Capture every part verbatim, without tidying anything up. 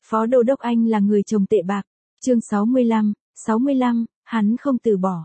Phó Đô đốc Anh là người chồng tệ bạc. Chương sáu mươi lăm, sáu mươi lăm, hắn không từ bỏ.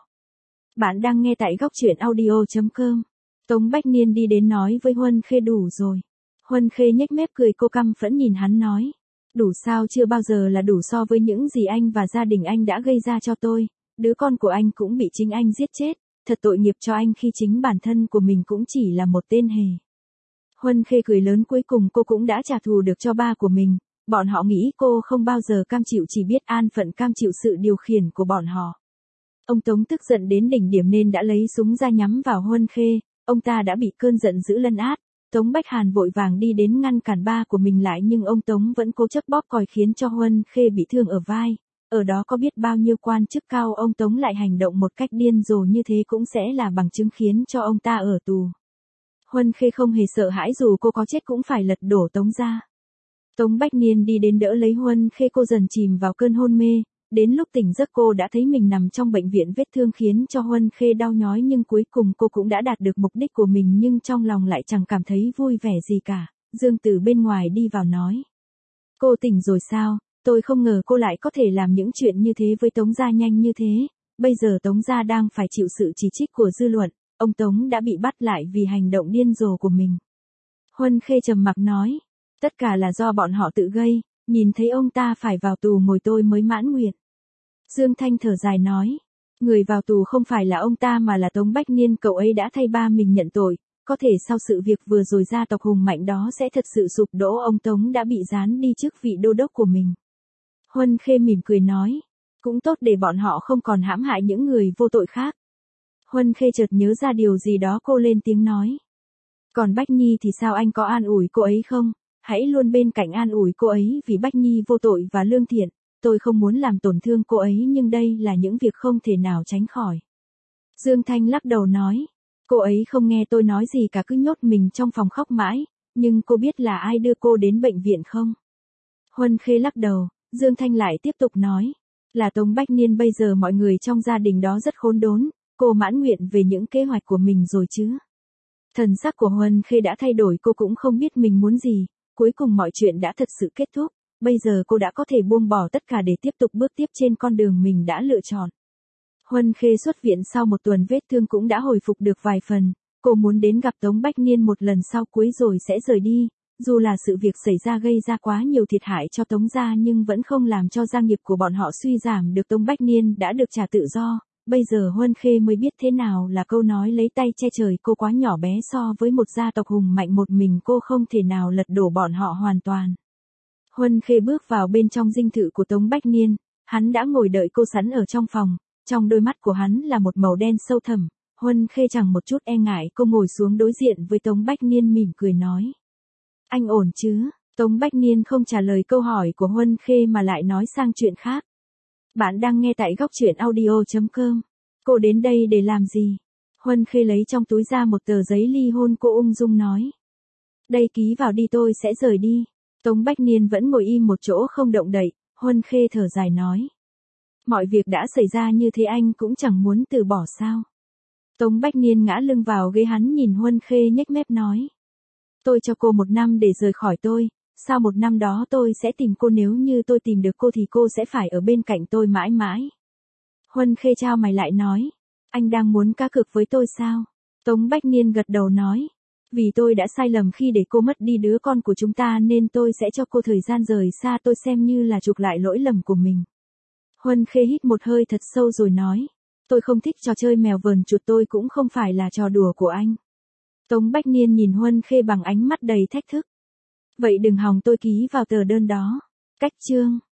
Bạn đang nghe tại góc truyện audio chấm com. Tống Bách Niên đi đến nói với Huân Khê đủ rồi. Huân Khê nhếch mép cười, cô căm phẫn nhìn hắn nói. Đủ sao? Chưa bao giờ là đủ so với những gì anh và gia đình anh đã gây ra cho tôi. Đứa con của anh cũng bị chính anh giết chết. Thật tội nghiệp cho anh khi chính bản thân của mình cũng chỉ là một tên hề. Huân Khê cười lớn, cuối cùng cô cũng đã trả thù được cho ba của mình. Bọn họ nghĩ cô không bao giờ cam chịu, chỉ biết an phận cam chịu sự điều khiển của bọn họ. Ông Tống tức giận đến đỉnh điểm nên đã lấy súng ra nhắm vào Huân Khê. Ông ta đã bị cơn giận dữ lấn át. Tống Bách Hàn vội vàng đi đến ngăn cản ba của mình lại, nhưng ông Tống vẫn cố chấp bóp còi khiến cho Huân Khê bị thương ở vai. Ở đó có biết bao nhiêu quan chức cao, ông Tống lại hành động một cách điên rồ như thế cũng sẽ là bằng chứng khiến cho ông ta ở tù. Huân Khê không hề sợ hãi, dù cô có chết cũng phải lật đổ Tống gia. Tống Bách Niên đi đến đỡ lấy Huân Khê, cô dần chìm vào cơn hôn mê. Đến lúc tỉnh giấc cô đã thấy mình nằm trong bệnh viện, vết thương khiến cho Huân Khê đau nhói, nhưng cuối cùng cô cũng đã đạt được mục đích của mình, nhưng trong lòng lại chẳng cảm thấy vui vẻ gì cả. Dương từ bên ngoài đi vào nói. Cô tỉnh rồi sao? Tôi không ngờ cô lại có thể làm những chuyện như thế với Tống gia nhanh như thế. Bây giờ Tống gia đang phải chịu sự chỉ trích của dư luận. Ông Tống đã bị bắt lại vì hành động điên rồ của mình. Huân Khê trầm mặc nói. Tất cả là do bọn họ tự gây. Nhìn thấy ông ta phải vào tù ngồi tôi mới mãn nguyện. Dương Thanh thở dài nói. Người vào tù không phải là ông ta mà là Tống Bách Niên, cậu ấy đã thay ba mình nhận tội. Có thể sau sự việc vừa rồi gia tộc hùng mạnh đó sẽ thật sự sụp đổ, ông Tống đã bị giáng đi chức vị đô đốc của mình. Huân Khê mỉm cười nói. Cũng tốt để bọn họ không còn hãm hại những người vô tội khác. Huân Khê chợt nhớ ra điều gì đó, cô lên tiếng nói. Còn Bách Nhi thì sao, anh có an ủi cô ấy không? Hãy luôn bên cạnh an ủi cô ấy, vì Bách Nhi vô tội và lương thiện. Tôi không muốn làm tổn thương cô ấy, nhưng đây là những việc không thể nào tránh khỏi. Dương Thanh lắc đầu nói. Cô ấy không nghe tôi nói gì cả, cứ nhốt mình trong phòng khóc mãi. Nhưng cô biết là ai đưa cô đến bệnh viện không? Huân Khê lắc đầu. Dương Thanh lại tiếp tục nói. Là Tống Bách Niên. Bây giờ mọi người trong gia đình đó rất khốn đốn. Cô mãn nguyện về những kế hoạch của mình rồi chứ? Thần sắc của Huân Khê đã thay đổi, cô cũng không biết mình muốn gì. Cuối cùng mọi chuyện đã thật sự kết thúc. Bây giờ cô đã có thể buông bỏ tất cả để tiếp tục bước tiếp trên con đường mình đã lựa chọn. Huân Khê xuất viện sau một tuần, vết thương cũng đã hồi phục được vài phần. Cô muốn đến gặp Tống Bách Niên một lần sau cuối rồi sẽ rời đi. Dù là sự việc xảy ra gây ra quá nhiều thiệt hại cho Tống gia, nhưng vẫn không làm cho gia nghiệp của bọn họ suy giảm được. Tống Bách Niên đã được trả tự do. Bây giờ Huân Khê mới biết thế nào là câu nói lấy tay che trời. Cô quá nhỏ bé so với một gia tộc hùng mạnh, một mình cô không thể nào lật đổ bọn họ hoàn toàn. Huân Khê bước vào bên trong dinh thự của Tống Bách Niên. Hắn đã ngồi đợi cô sẵn ở trong phòng. Trong đôi mắt của hắn là một màu đen sâu thẳm. Huân Khê chẳng một chút e ngại, cô ngồi xuống đối diện với Tống Bách Niên mỉm cười nói. Anh ổn chứ? Tống Bách Niên không trả lời câu hỏi của Huân Khê mà lại nói sang chuyện khác. Bạn đang nghe tại góc truyện audio chấm com. Cô đến đây để làm gì? Huân Khê lấy trong túi ra một tờ giấy ly hôn, cô ung dung nói. Đây ký vào đi, tôi sẽ rời đi. Tống Bách Niên vẫn ngồi im một chỗ không động đậy. Huân Khê thở dài nói. Mọi việc đã xảy ra như thế anh cũng chẳng muốn từ bỏ sao? Tống Bách Niên ngã lưng vào ghế, hắn nhìn Huân Khê nhếch mép nói. Tôi cho cô một năm để rời khỏi tôi. Sau một năm đó tôi sẽ tìm cô, nếu như tôi tìm được cô thì cô sẽ phải ở bên cạnh tôi mãi mãi. Huân Khê chau mày lại nói. Anh đang muốn cá cược với tôi sao? Tống Bách Niên gật đầu nói. Vì tôi đã sai lầm khi để cô mất đi đứa con của chúng ta, nên tôi sẽ cho cô thời gian rời xa tôi, xem như là chuộc lại lỗi lầm của mình. Huân Khê hít một hơi thật sâu rồi nói. Tôi không thích trò chơi mèo vờn chuột, tôi cũng không phải là trò đùa của anh. Tống Bách Niên nhìn Huân Khê bằng ánh mắt đầy thách thức. Vậy đừng hòng tôi ký vào tờ đơn đó. Cách chương.